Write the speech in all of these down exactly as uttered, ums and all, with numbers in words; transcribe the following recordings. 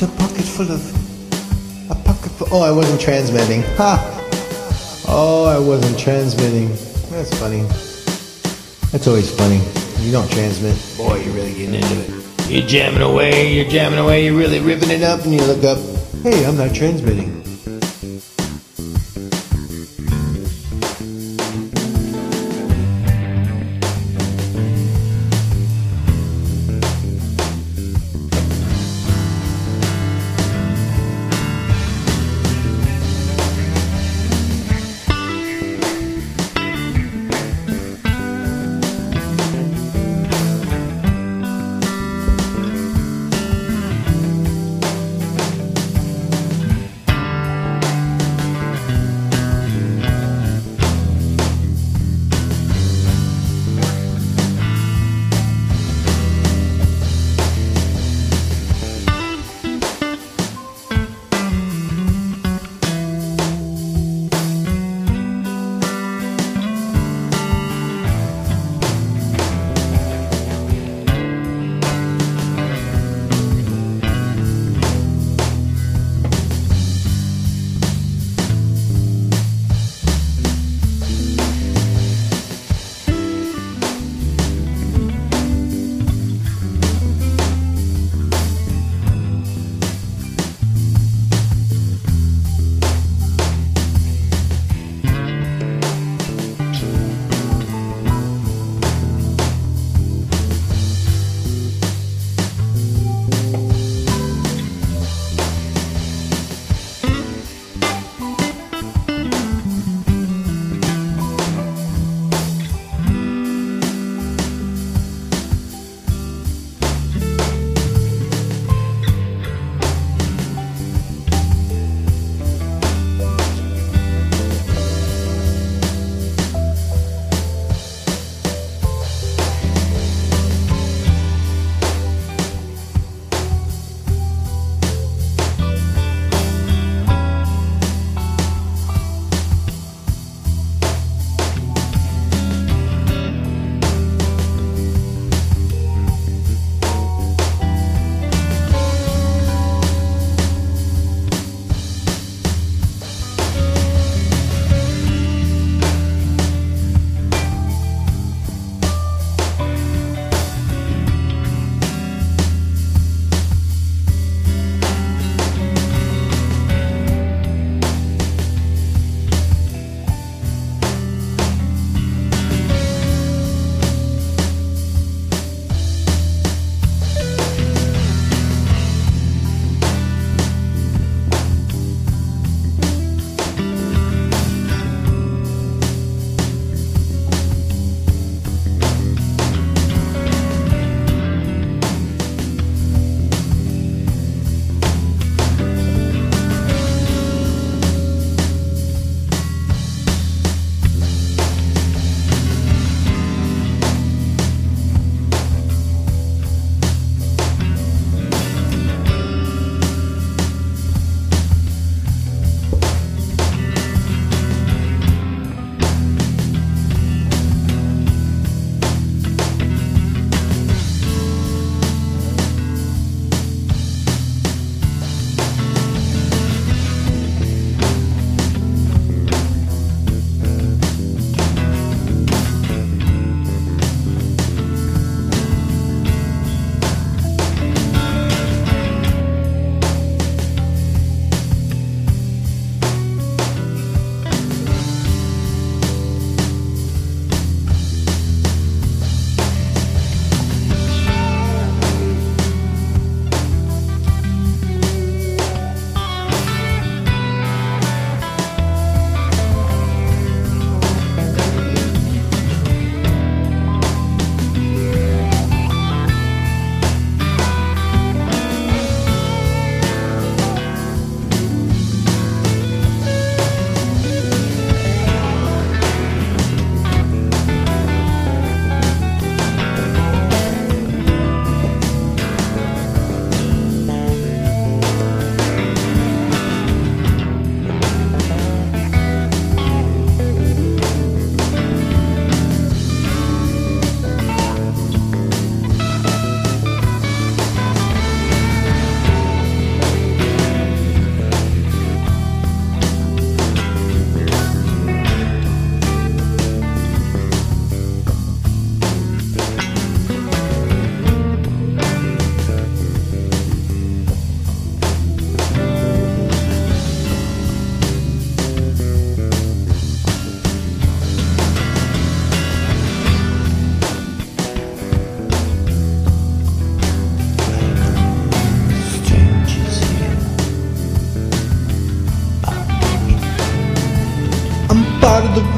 a pocket full of, a pocket full, oh, I wasn't transmitting. Ha! Oh, I wasn't transmitting. That's funny. That's always funny. You don't transmit. Boy, you're really getting into it. You're jamming away, you're jamming away, you're really ripping it up, and you look up, hey, I'm not transmitting.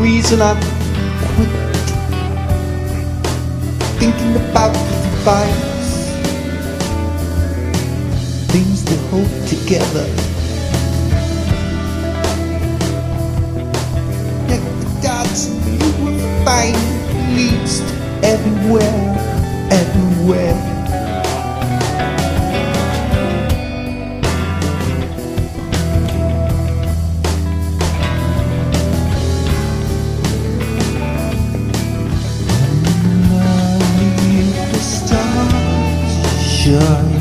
reason I quit thinking about the vibes, things that hold together. Yet the gods you will find leads to everywhere, everywhere. Shine.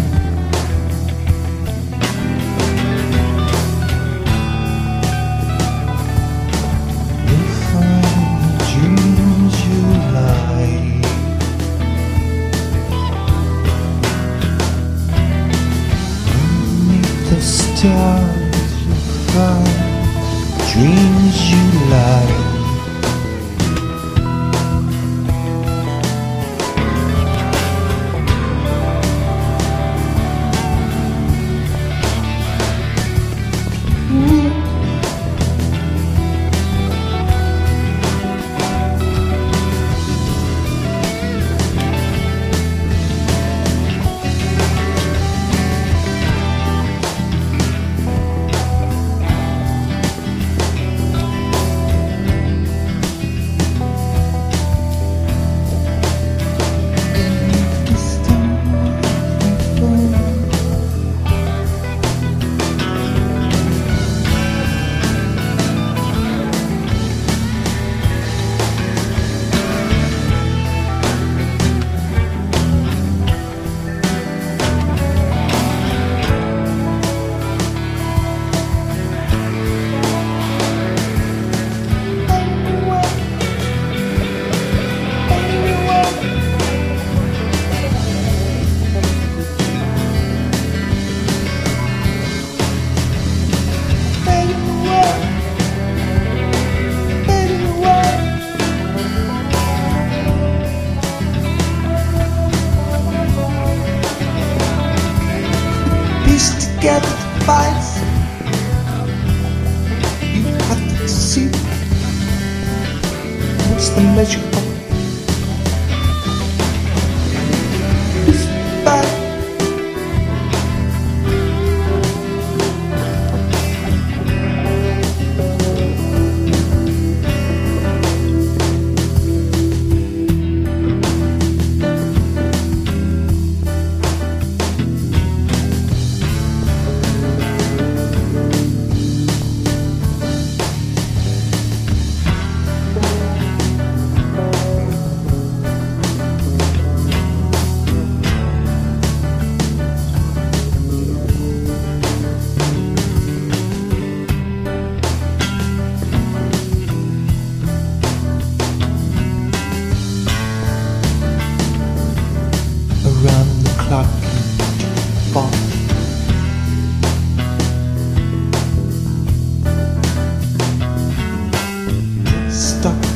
You'll find the dreams you like. Underneath the stars you'll find dreams you like. Piece together the vibes you have to see. What's the measure of this vibe? Around the clock and fall. Stops.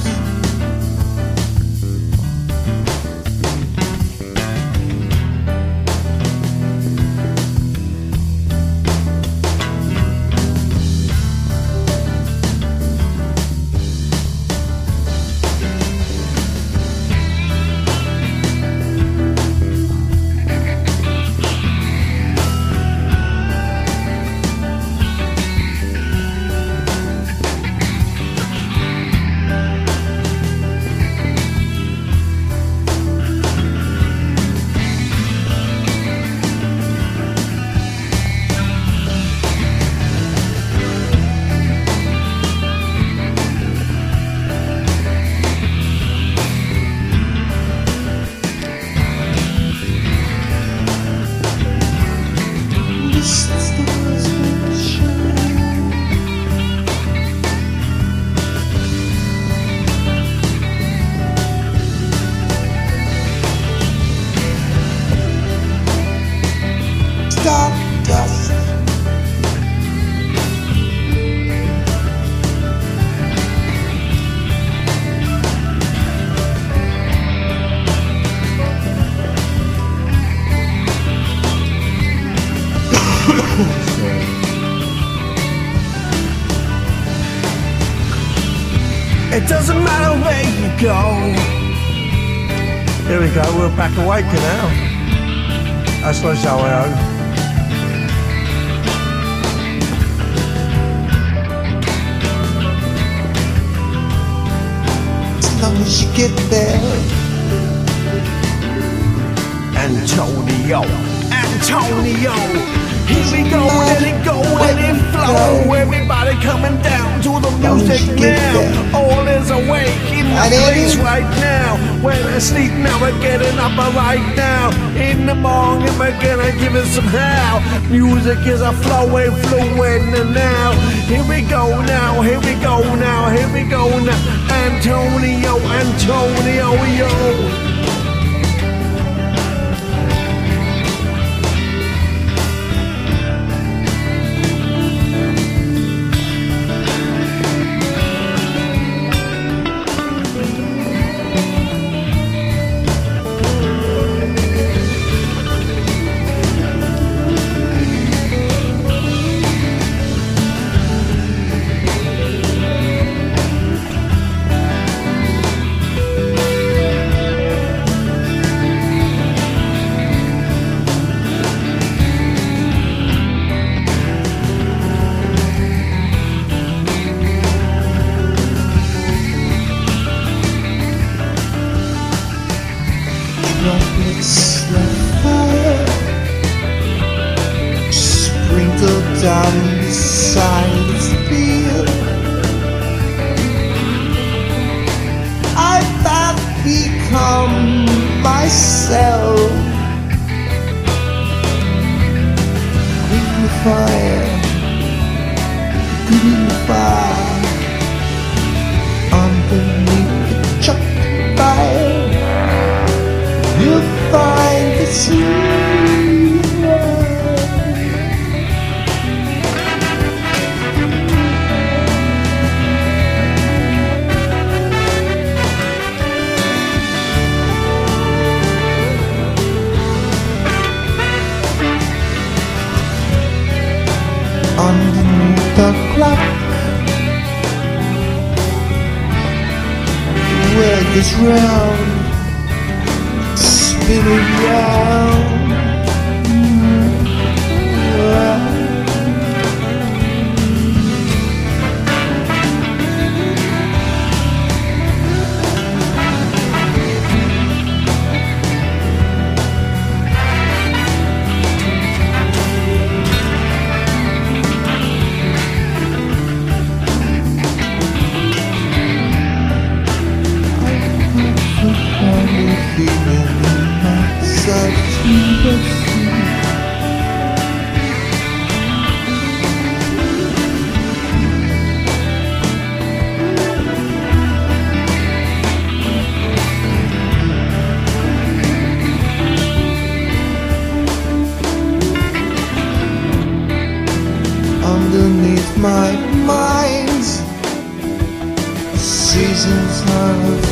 go. Here we go, we're back awake now. That's what I As long as you get there. Antonio, Antonio, here we go, let it go, let it flow. Everybody coming down to the music now. All is awake in the place right now. When I sleep now, we're getting up right now. In the morning, we're gonna give it some how. Music is a flowing, fluid now. Here we go now, here we go now, here we go now. Antonio, Antonio, yo. Droplets of fire sprinkled down beside its field. I've not become myself. Green the fire, green the fire, underneath the chuck fire. You'll find the sweet underneath the clock, where this round spinning round. Underneath my mind, seasons of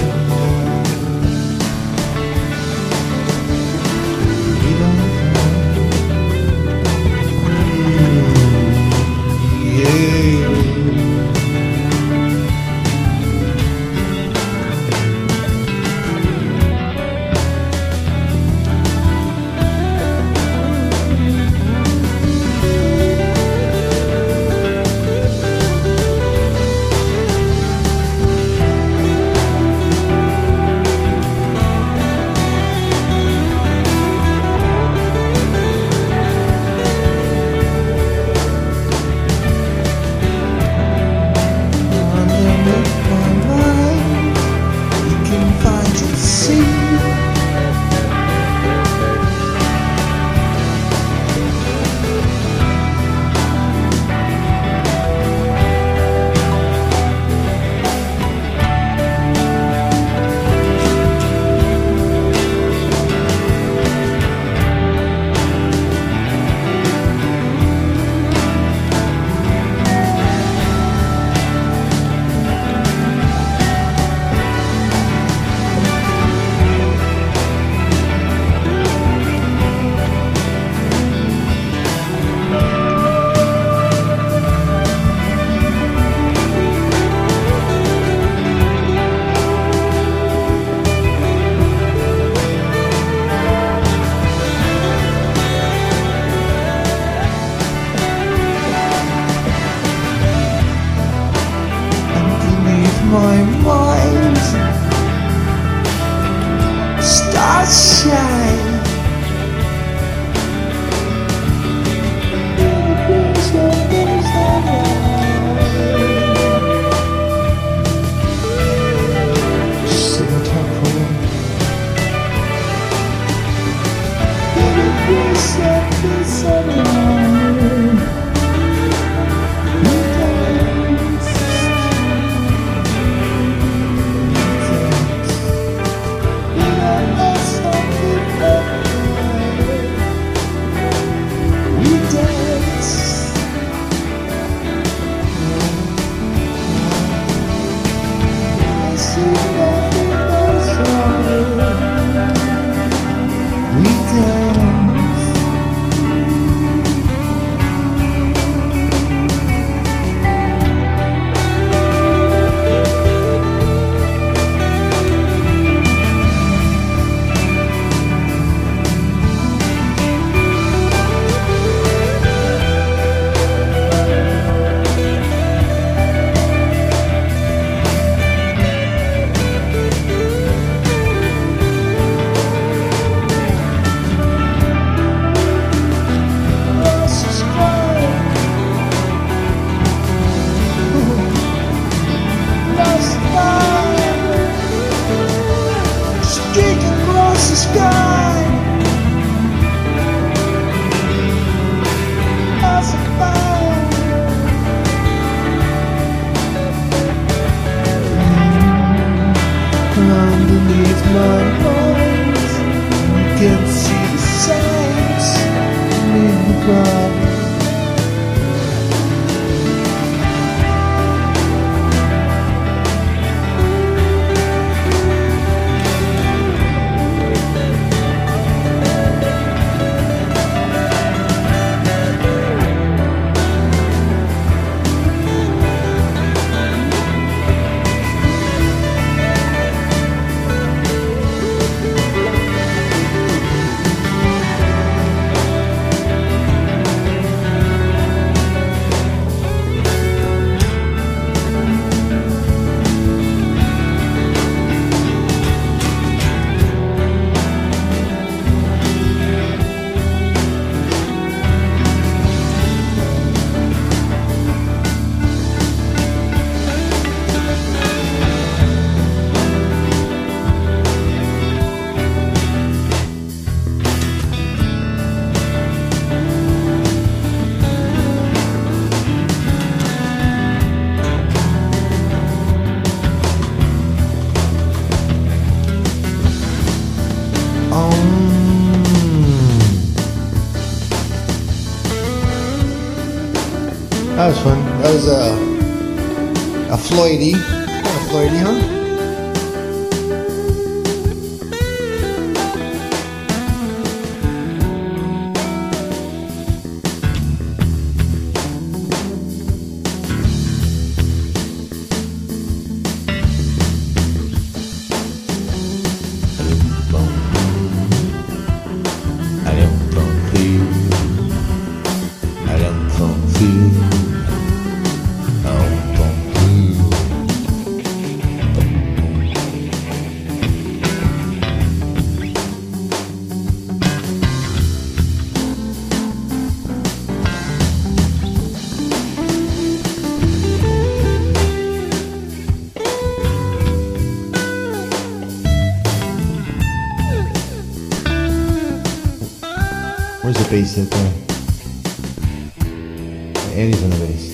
That was fun. That was a, a Floydie. Kind of Floydie, huh? Where's the bass at there? Andy's on the bass.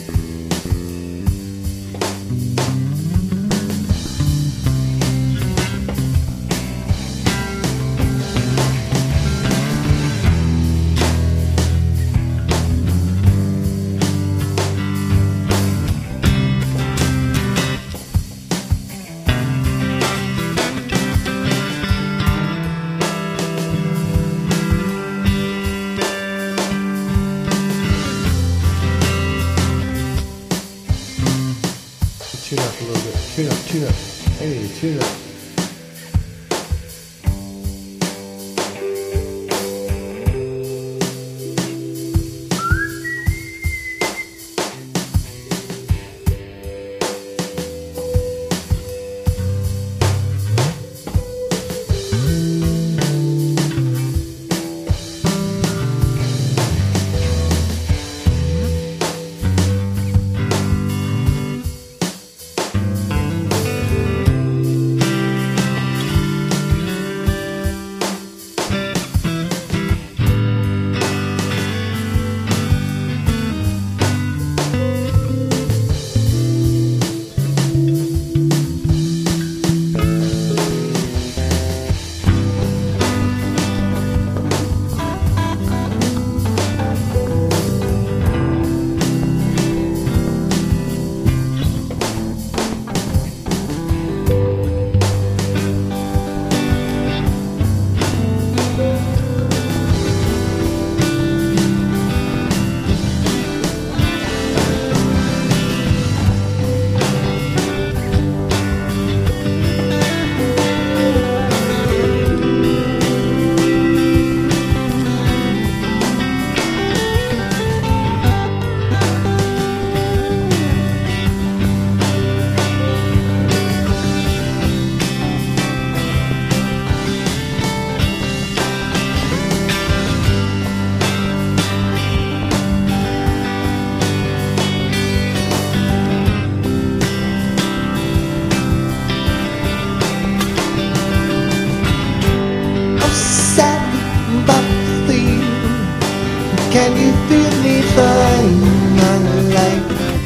Tune up a little bit. Tune up, tune up. I need to tune up. can you feel me burning on the light?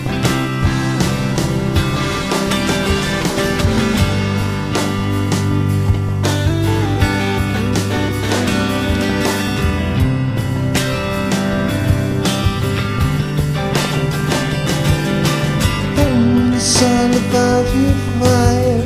It's all about you, fire.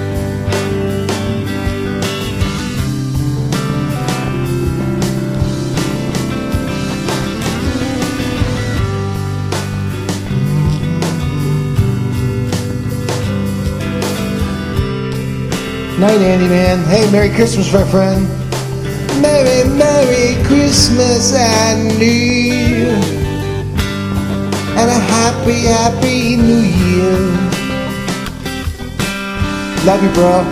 Night, Andy, man. Hey, Merry Christmas, my friend. Merry, Merry Christmas and New Year. And a happy, happy New Year. Love you, bro.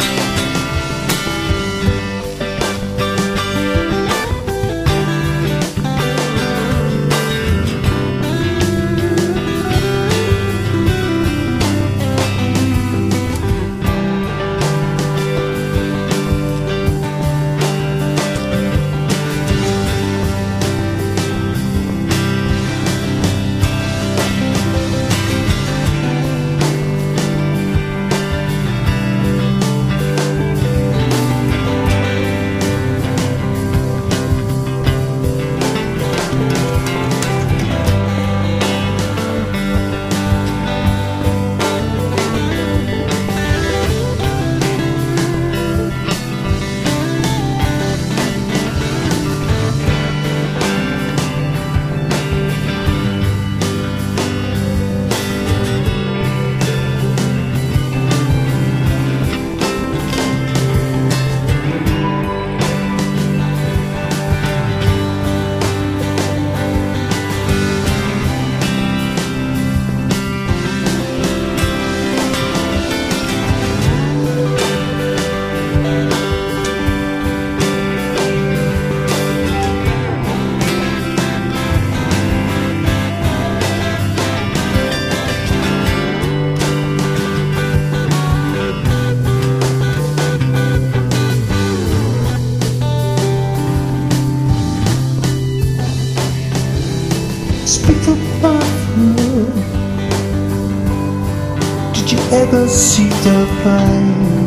Speak about her. Did you ever see the fire?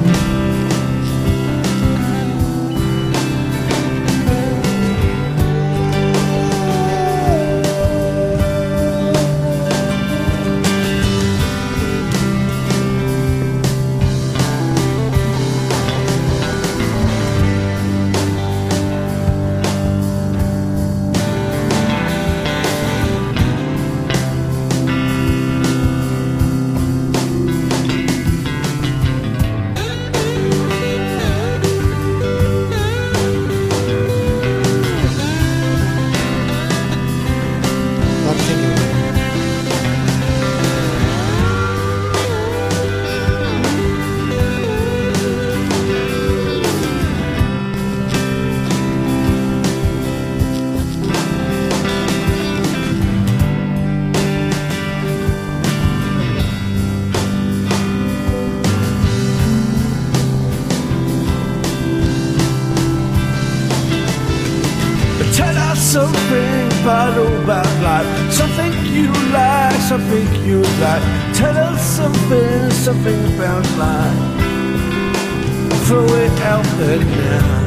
Tell us something about, about life, something you like, something you like. Tell us something, something about life. Throw it out there now.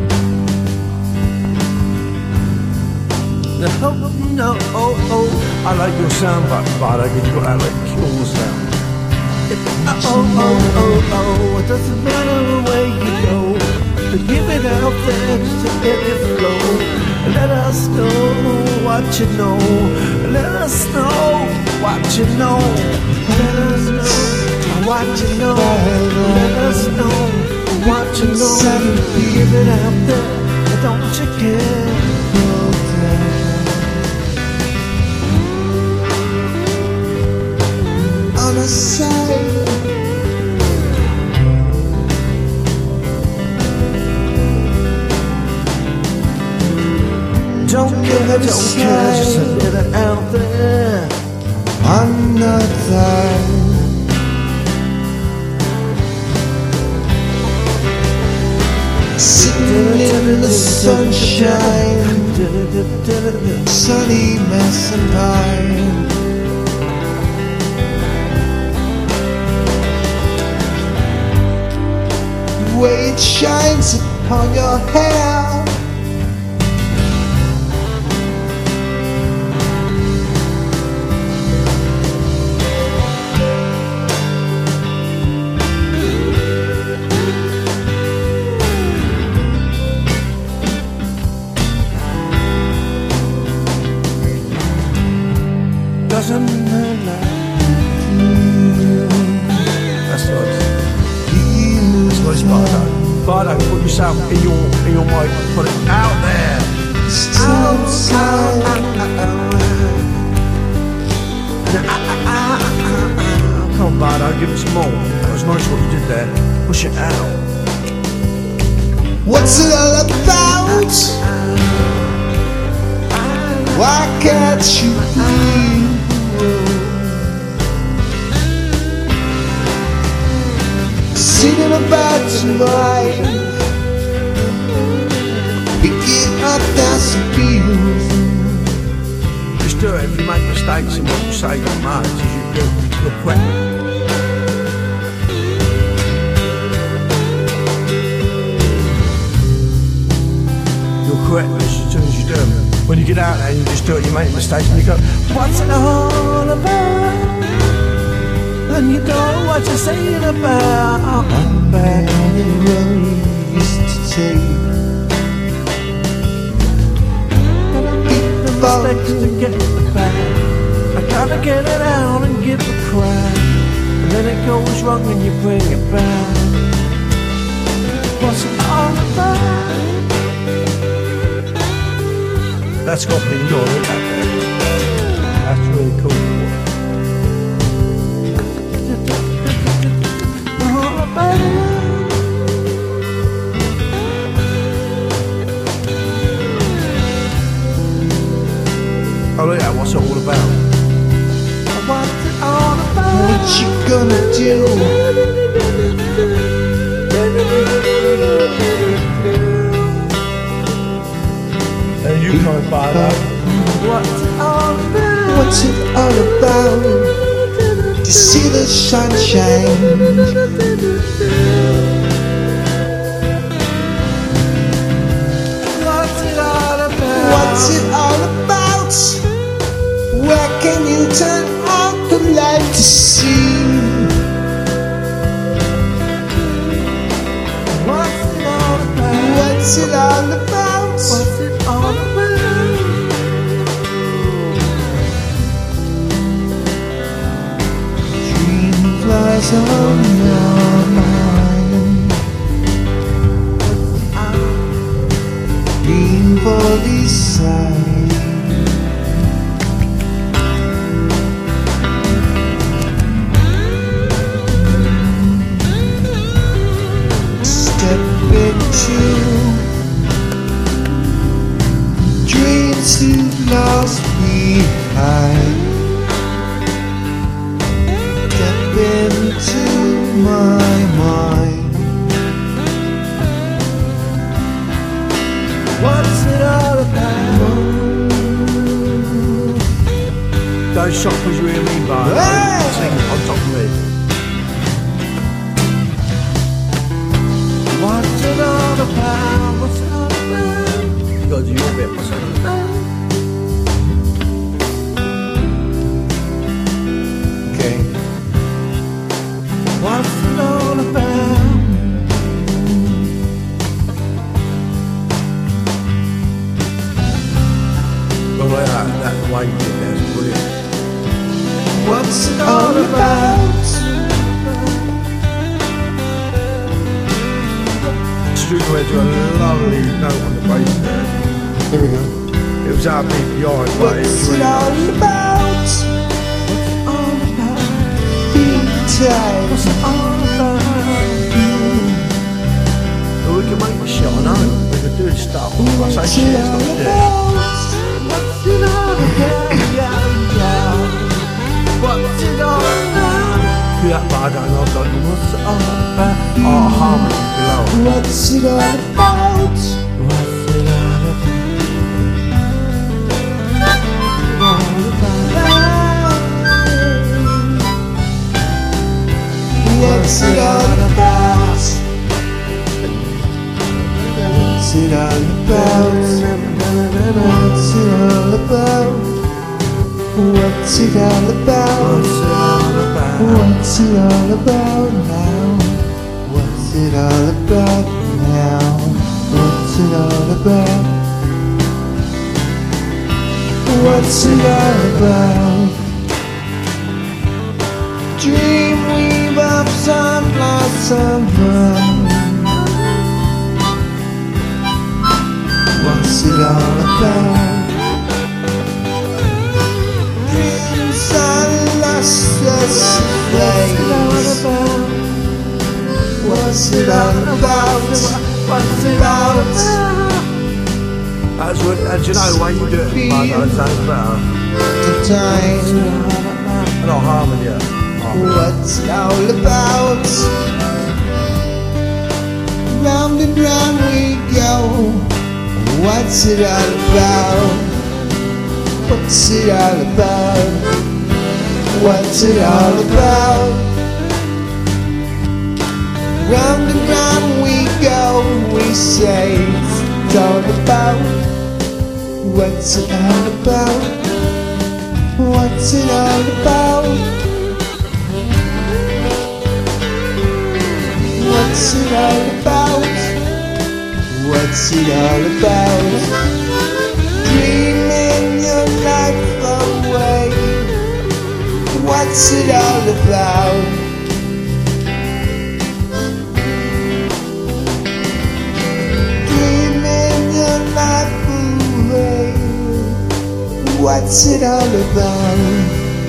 No, no, oh, oh, I like your sound, but, but I get you got that like cool sound. Oh, oh, oh, oh, it doesn't matter where you go. Give it out there just to let it flow. Let us know what you know. Let us know what you know. Let us know what you know. Let us know what you know. Give it out there, don't you care? On the side. Don't care, don't care, just a little out there. Another. sitting in the sunshine, sunny mess and pine. The way it shines upon your hair, doesn't hurt like you. That's what That's what it's Bardo. Bardo, put yourself in your in your mic, put it out there. Outside. Come on, Bardo, give it some more. That was nice what you did there. Push it out. What's it all about? Why can't you breathe? Singing about tonight, picking up thousand views. Just do it. If you make mistakes in what you say, don't matter. It's you do. You're correct. You're correct as soon as you do them. When you get out there and you just do it, you make mistakes and you go, what's it all about? And you don't know what you're saying about. I'm back on the road we used to take. Beat the mistakes to get the bag. I gotta get it out and get the crack. And then it goes wrong when you bring it back. What's it all about? That's got me good, isn't it? That's really cool. Oh look at what's it all about? What's it all about? What you gonna do? And you can't buy that. What's it all about? What's it all about? To see the sunshine. What's it all about? What's it all about? Where can you turn out the light to see? What's it all about? What's it all about? What's it all about? Dream flies on your mind. Green for desire. Into dreams you've lost behind. Step into my mind. What's it all about? Those shots was really mean by Hey! sing on top of it. What's it all about? What's it all about? You gotta do your bit. What's it all about? Okay. What's it all about? Well, like that, that way you did there is brilliant. What's it all about? Studio had a lovely note on the bass there. Here we go. It was our B P I, but it was What's it really all nice. about? What's it all about? Being tight. What's it all about? Well, we can make the shit, I know. We can do this stuff. I say What's shit, it it's not all shit. about? What's it all about? Yeah, yeah. What's it all about? Do that, but I don't know. I don't know what's it all about. Oh, harmony below. What's it all about? What's it all about? What's it all about? What's it all about? What's it all about? What's it all about? What's it all about now? What's it all about now? What's it all about? What's it all about? Dreamweave of sun blossom run. What's it all about? Dreams are lustrous flames. What's it all about? What's it all about? That's what, and do you know when you do it, like, that sounds better. The time. Not harmony, yeah. What's it all about? Round and round we go. What's it all about? What's it all about? What's it all about? Round and round we go, we say it's all about. What's it all about? What's it all about? What's it all about? What's it all about? Dreaming your life away. What's it all about? Dreaming your life away. What's it all about?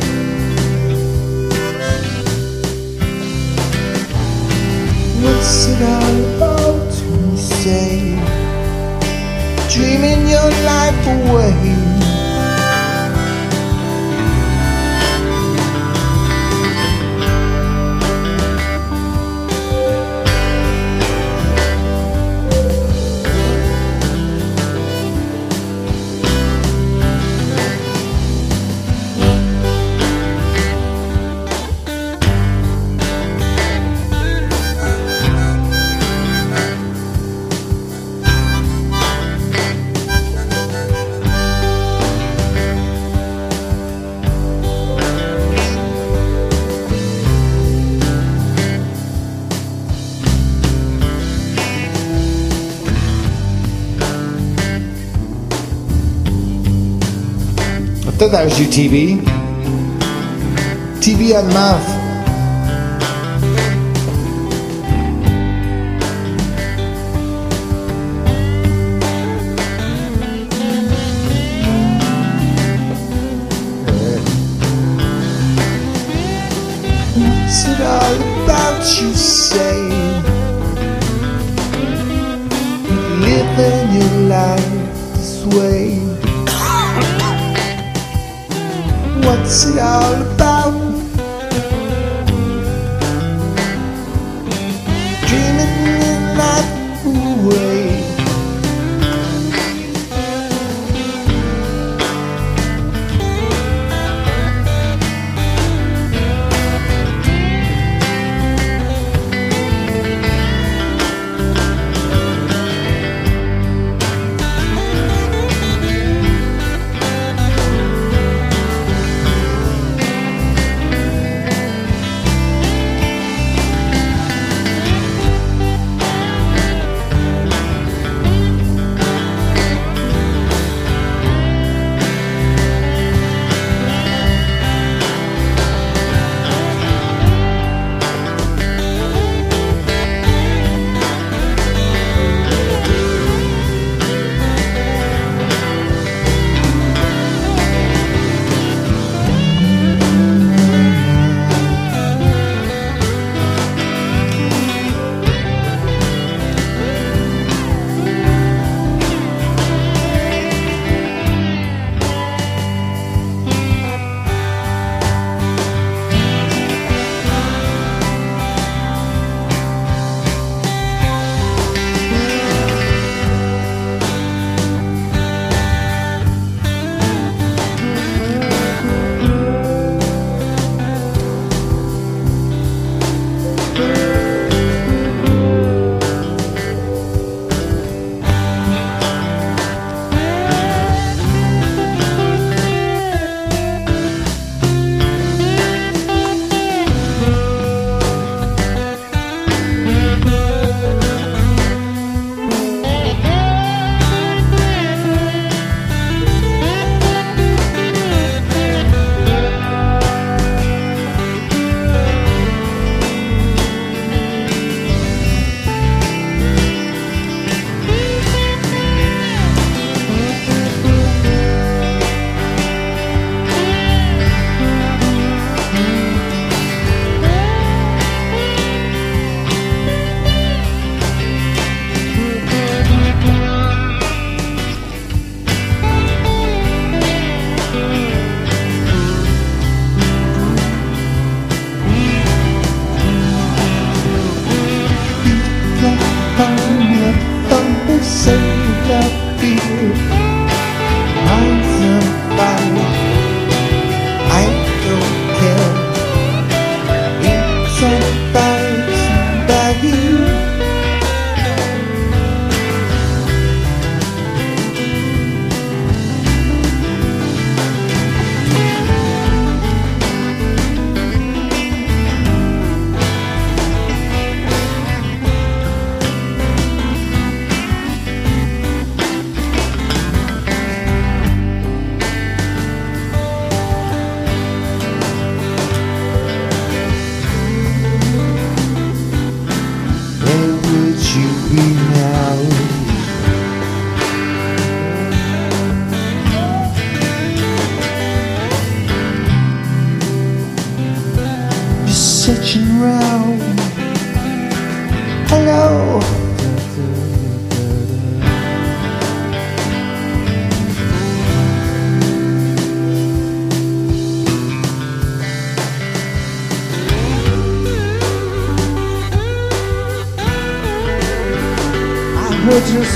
What's it all about? You say, dreaming your life away. I thought that was you, T B. T B on mouth. What's it all about, you say? Living your life this way. What's it all about? Dreaming your life away.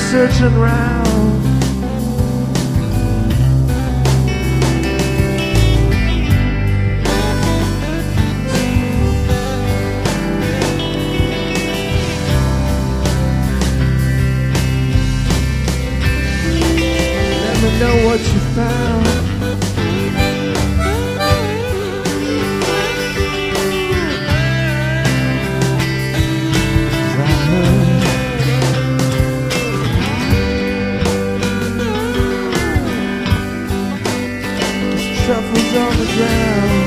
searching round. Let me know what you found. Truffles on the ground.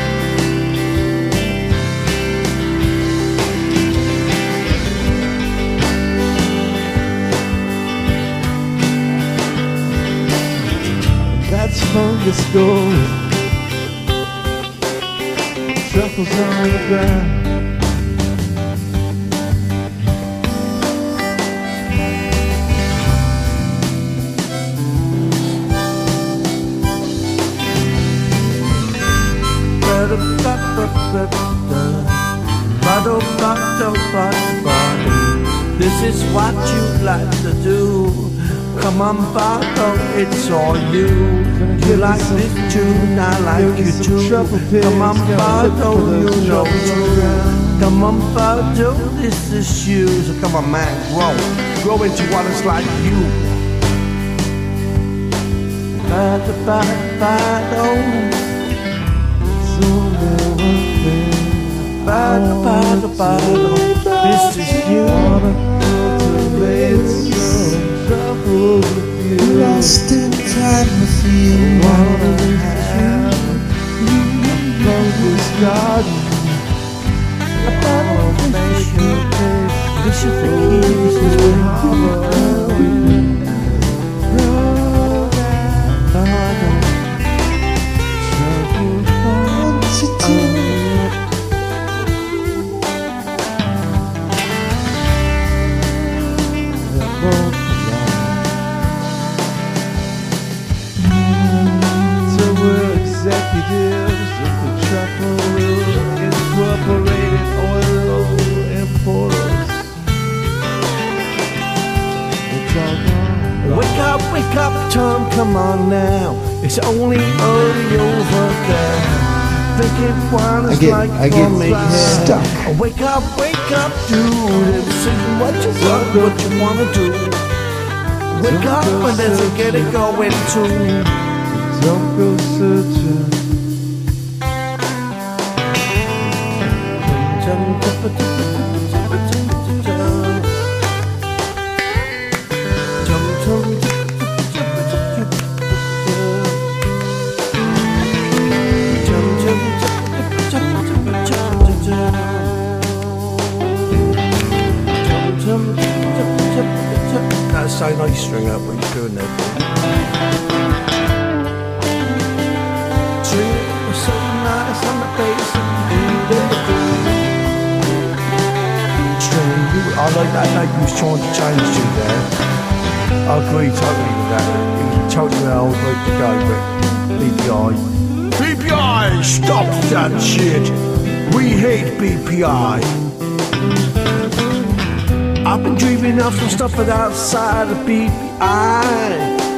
That's fungus gold. Truffles on the ground. This is what you like to do. Come on, Bardo, it's all you. You like this tune, I like you too. Come on, Bardo, you know too. Come on, Bardo, this is you. So come on, man, grow. Grow into what it's like you. Bardo, Bardo, Bardo. Bado, bado, bado, this is you. Lost in time with you. Wanna have this garden. I wanna make you pay. This is the key, this is the harbor. Executives of the Truffle Incorporated Oil Importers. It's all gone. Wake up, wake up, Tom, come on now. It's only early over there. Thinking one is I get, like I get for me. stuck. Wake up, wake up, dude, and sing what you want, what you wanna do. Wake up and let's get it going too. Don't go searching. That's so nice string up what you're doing there. String was so nice on the bass. String, you, I like that note you was trying to change to there. I agree totally with that. It was totally how I would like to go, but B P I. B P I, stop that shit. We hate B P I. I've been dreaming of some stuff but outside of B P I.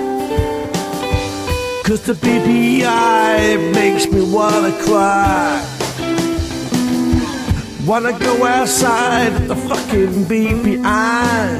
Cause the B P I makes me wanna cry. Wanna go outside of the fucking B P I.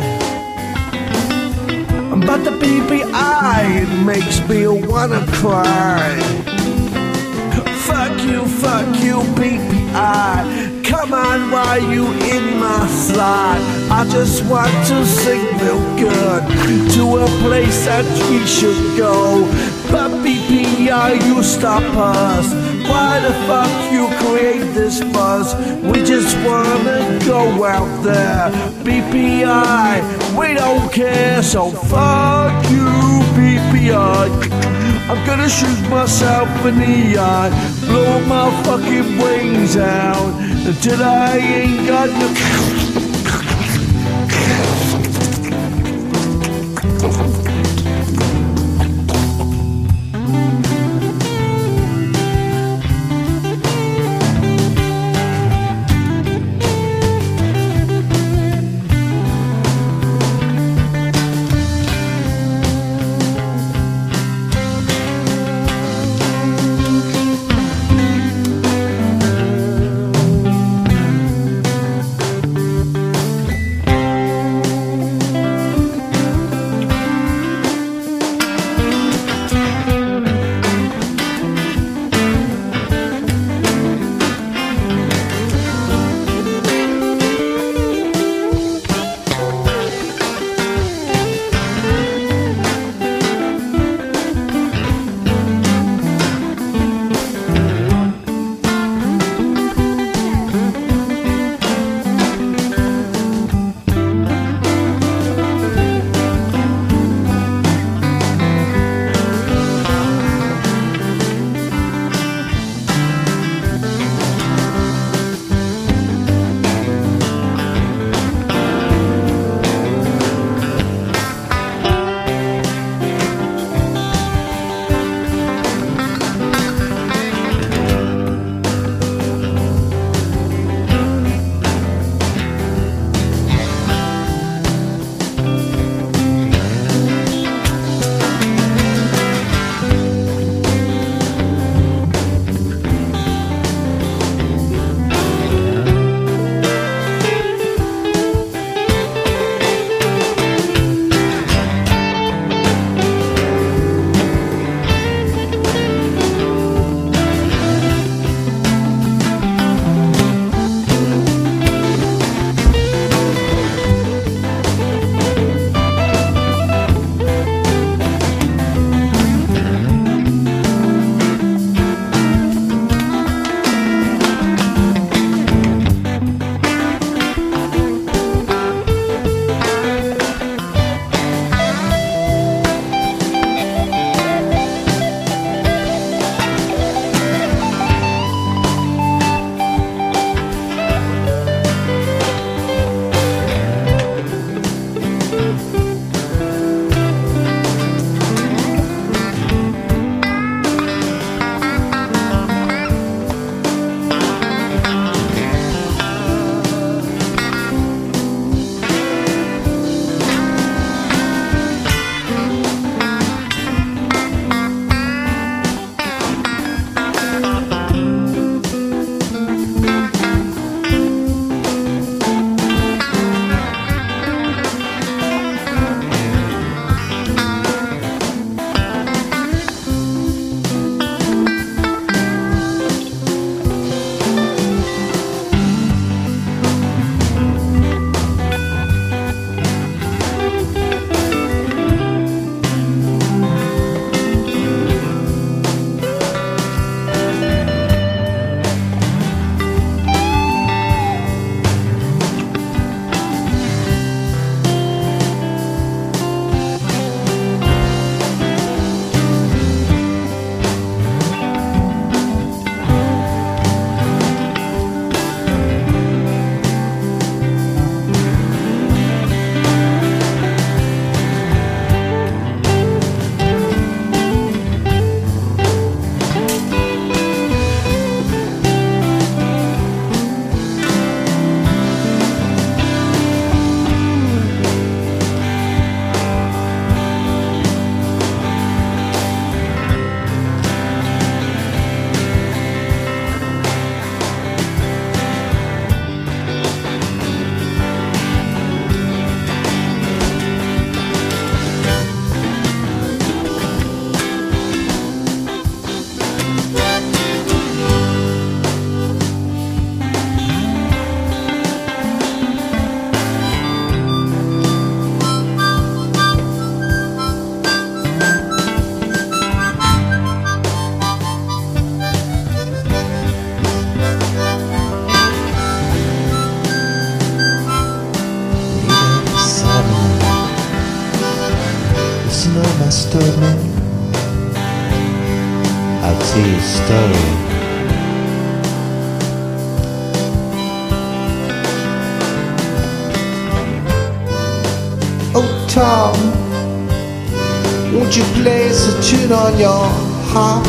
But the B P I makes me wanna cry. Fuck you, fuck you, B P I. Come on, why you in my slide? I just want to sing real good to a place that we should go. But B P I, you stop us. Why the fuck you create this buzz? We just wanna go out there. B P I, we don't care, so fuck you, B P I. I'm gonna shoot myself in the eye, blow my fucking wings out until I ain't got no. see a story. Oh Tom, won't you place a tune on your harp?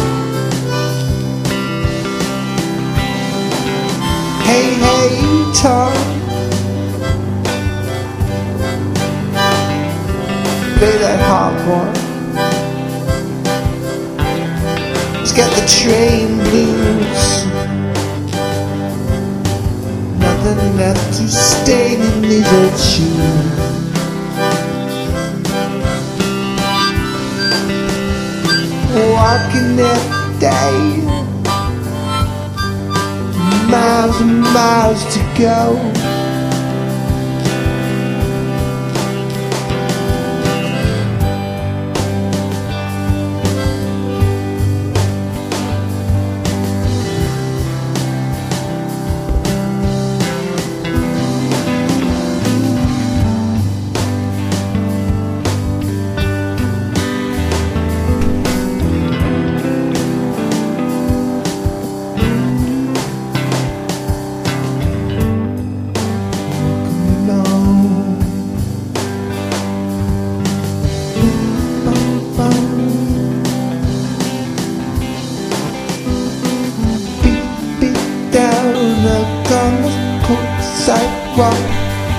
Hey, hey, Tom, play that harp one. It's got the train blues, nothing left to stain in these old shoes. Walking every day, miles and miles to go. On the cold sidewalk,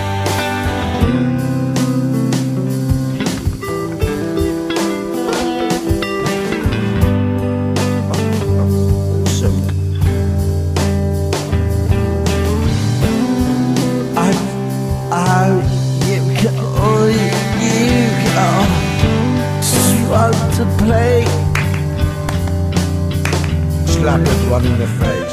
I, I, you go, you go, swap to play, slap everyone in the face.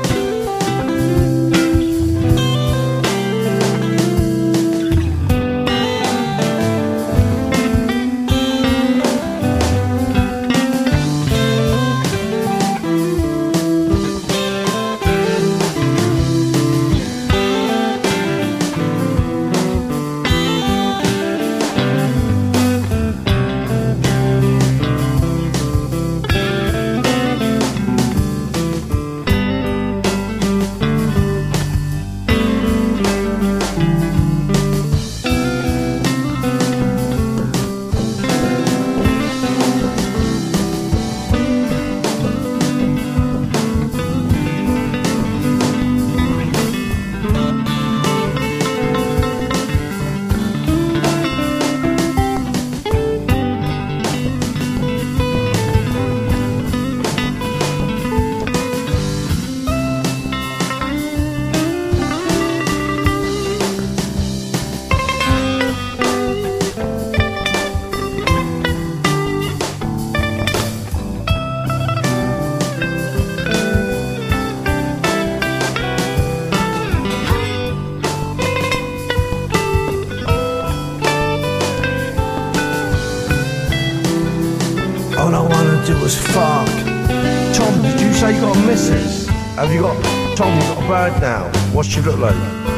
All I wanna do is fuck. Tom, did you say you got a missus? Have you got, Tom, you got a bird now? What's she look like?